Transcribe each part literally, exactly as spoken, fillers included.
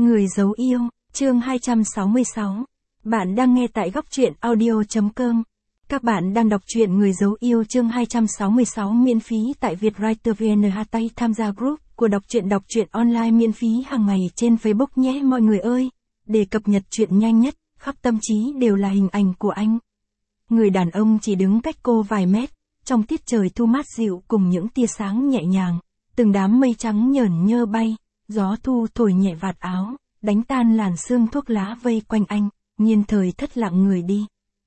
Người giấu yêu, chương hai trăm sáu mươi sáu. Bạn đang nghe tại góc truyện audio chấm com. Các bạn đang đọc truyện Người giấu yêu chương hai trăm sáu mươi sáu miễn phí tại Vietwriter vê en. Tay tham gia group của đọc truyện đọc truyện online miễn phí hàng ngày trên Facebook nhé mọi người ơi. Để cập nhật truyện nhanh nhất, khắp tâm trí đều là hình ảnh của anh. Người đàn ông chỉ đứng cách cô vài mét, trong tiết trời thu mát dịu cùng những tia sáng nhẹ nhàng, từng đám mây trắng nhởn nhơ bay, gió thu thổi nhẹ vạt áo, đánh tan làn sương thuốc lá vây quanh anh, Nhiên Thời thất lặng người đi.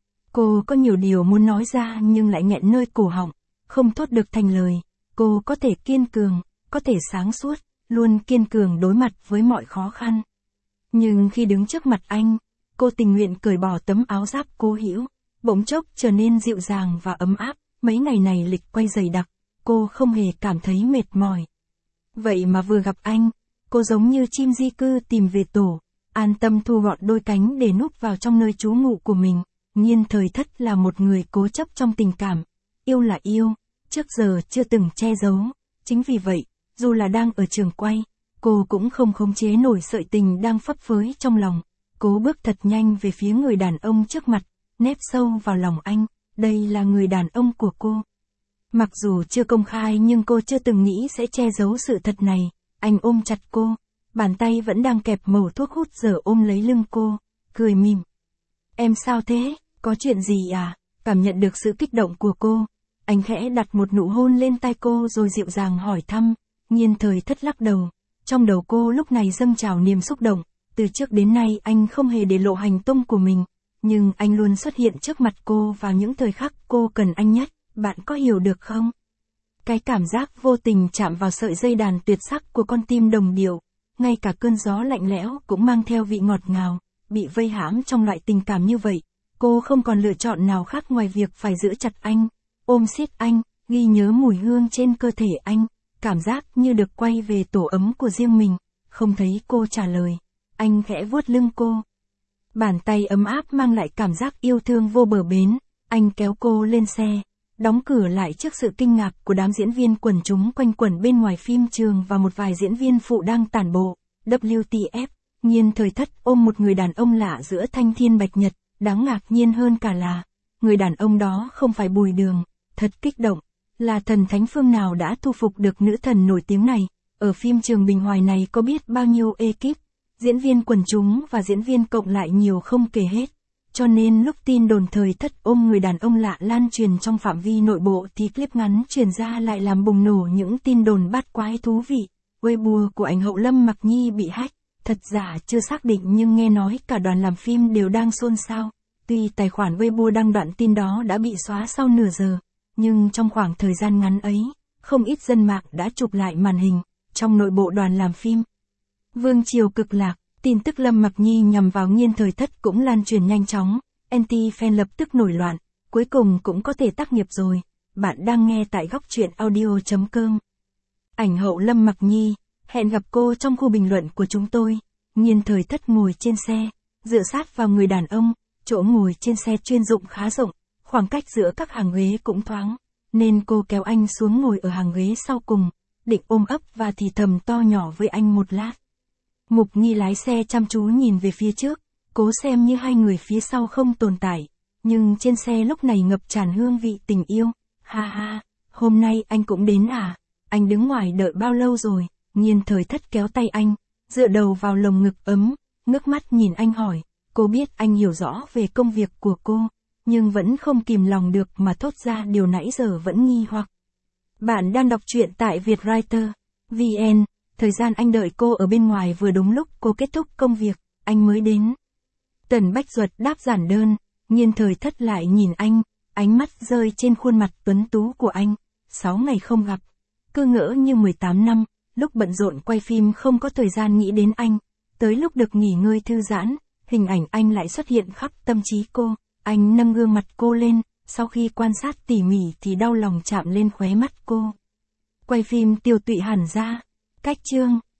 Cô có nhiều điều muốn nói ra nhưng lại nghẹn nơi cổ họng, không thốt được thành lời. Cô có thể kiên cường, có thể sáng suốt, luôn kiên cường đối mặt với mọi khó khăn. Nhưng khi đứng trước mặt anh, cô tình nguyện cởi bỏ tấm áo giáp cố hữu, bỗng chốc trở nên dịu dàng và ấm áp. Mấy ngày này lịch quay dày đặc, cô không hề cảm thấy mệt mỏi. Vậy mà vừa gặp anh, cô giống như chim di cư tìm về tổ, an tâm thu gọn đôi cánh để núp vào trong nơi trú ngụ của mình. Nhiên Thời thất là một người cố chấp trong tình cảm, yêu là yêu, trước giờ chưa từng che giấu. Chính vì vậy, dù là đang ở trường quay, cô cũng không khống chế nổi sợi tình đang phấp phới trong lòng. Cố bước thật nhanh về phía người đàn ông trước mặt, nép sâu vào lòng anh. Đây là người đàn ông của cô. Mặc dù chưa công khai nhưng cô chưa từng nghĩ sẽ che giấu sự thật này. Anh ôm chặt cô, bàn tay vẫn đang kẹp mẩu thuốc hút giờ ôm lấy lưng cô, cười mỉm. Em sao thế, có chuyện gì à? Cảm nhận được sự kích động của cô, anh khẽ đặt một nụ hôn lên tai cô rồi dịu dàng hỏi thăm. Nhiên Thời thất lắc đầu, trong đầu cô lúc này dâng trào niềm xúc động. Từ trước đến nay anh không hề để lộ hành tung của mình, nhưng anh luôn xuất hiện trước mặt cô vào những thời khắc cô cần anh nhất. Bạn có hiểu được không? Cái cảm giác vô tình chạm vào sợi dây đàn tuyệt sắc của con tim đồng điệu, ngay cả cơn gió lạnh lẽo cũng mang theo vị ngọt ngào. Bị vây hãm trong loại tình cảm như vậy, cô không còn lựa chọn nào khác ngoài việc phải giữ chặt anh, ôm siết anh, ghi nhớ mùi hương trên cơ thể anh, cảm giác như được quay về tổ ấm của riêng mình. Không thấy cô trả lời, anh khẽ vuốt lưng cô. Bàn tay ấm áp mang lại cảm giác yêu thương vô bờ bến. Anh kéo cô lên xe, đóng cửa lại trước sự kinh ngạc của đám diễn viên quần chúng quanh quẩn bên ngoài phim trường và một vài diễn viên phụ đang tản bộ. vê tê ép, Nhiên Thời thất ôm một người đàn ông lạ giữa thanh thiên bạch nhật. Đáng ngạc nhiên hơn cả là, người đàn ông đó không phải Bùi Đường. Thật kích động, là thần thánh phương nào đã thu phục được nữ thần nổi tiếng này. Ở phim trường Bình Hoài này có biết bao nhiêu ekip, diễn viên quần chúng và diễn viên cộng lại nhiều không kể hết. Cho nên lúc tin đồn Thời thất ôm người đàn ông lạ lan truyền trong phạm vi nội bộ thì clip ngắn truyền ra lại làm bùng nổ những tin đồn bát quái thú vị. Weibo của ảnh hậu Lâm Mặc Nhi bị hack, thật giả chưa xác định nhưng nghe nói cả đoàn làm phim đều đang xôn xao. Tuy tài khoản Weibo đăng đoạn tin đó đã bị xóa sau nửa giờ, nhưng trong khoảng thời gian ngắn ấy, không ít dân mạng đã chụp lại màn hình trong nội bộ đoàn làm phim. Vương triều cực lạc, tin tức Lâm Mặc Nhi nhằm vào Nhiên Thời thất cũng lan truyền nhanh chóng, anti-fan lập tức nổi loạn, cuối cùng cũng có thể tác nghiệp rồi. Bạn đang nghe tại góc truyện audio chấm com. Ảnh hậu Lâm Mặc Nhi, hẹn gặp cô trong khu bình luận của chúng tôi. Nhiên Thời thất ngồi trên xe, dựa sát vào người đàn ông, chỗ ngồi trên xe chuyên dụng khá rộng, khoảng cách giữa các hàng ghế cũng thoáng, nên cô kéo anh xuống ngồi ở hàng ghế sau cùng, định ôm ấp và thì thầm to nhỏ với anh một lát. Mục Nghi lái xe chăm chú nhìn về phía trước, cố xem như hai người phía sau không tồn tại, nhưng trên xe lúc này ngập tràn hương vị tình yêu. Ha ha, hôm nay anh cũng đến à? Anh đứng ngoài đợi bao lâu rồi? Nhiên Thời thất kéo tay anh, dựa đầu vào lồng ngực ấm, ngước mắt nhìn anh hỏi. Cô biết anh hiểu rõ về công việc của cô, nhưng vẫn không kìm lòng được mà thốt ra điều nãy giờ vẫn nghi hoặc. Bạn đang đọc truyện tại Vietwriter vê en. Thời gian anh đợi cô ở bên ngoài vừa đúng lúc cô kết thúc công việc, anh mới đến. Tần Bách Duật đáp giản đơn, Nhiên Thời thất lại nhìn anh, ánh mắt rơi trên khuôn mặt tuấn tú của anh. Sáu ngày không gặp, cứ ngỡ như mười tám năm, lúc bận rộn quay phim không có thời gian nghĩ đến anh. Tới lúc được nghỉ ngơi thư giãn, hình ảnh anh lại xuất hiện khắp tâm trí cô. Anh nâng gương mặt cô lên, sau khi quan sát tỉ mỉ thì đau lòng chạm lên khóe mắt cô. Quay phim tiêu tụy hẳn ra. Cách chương,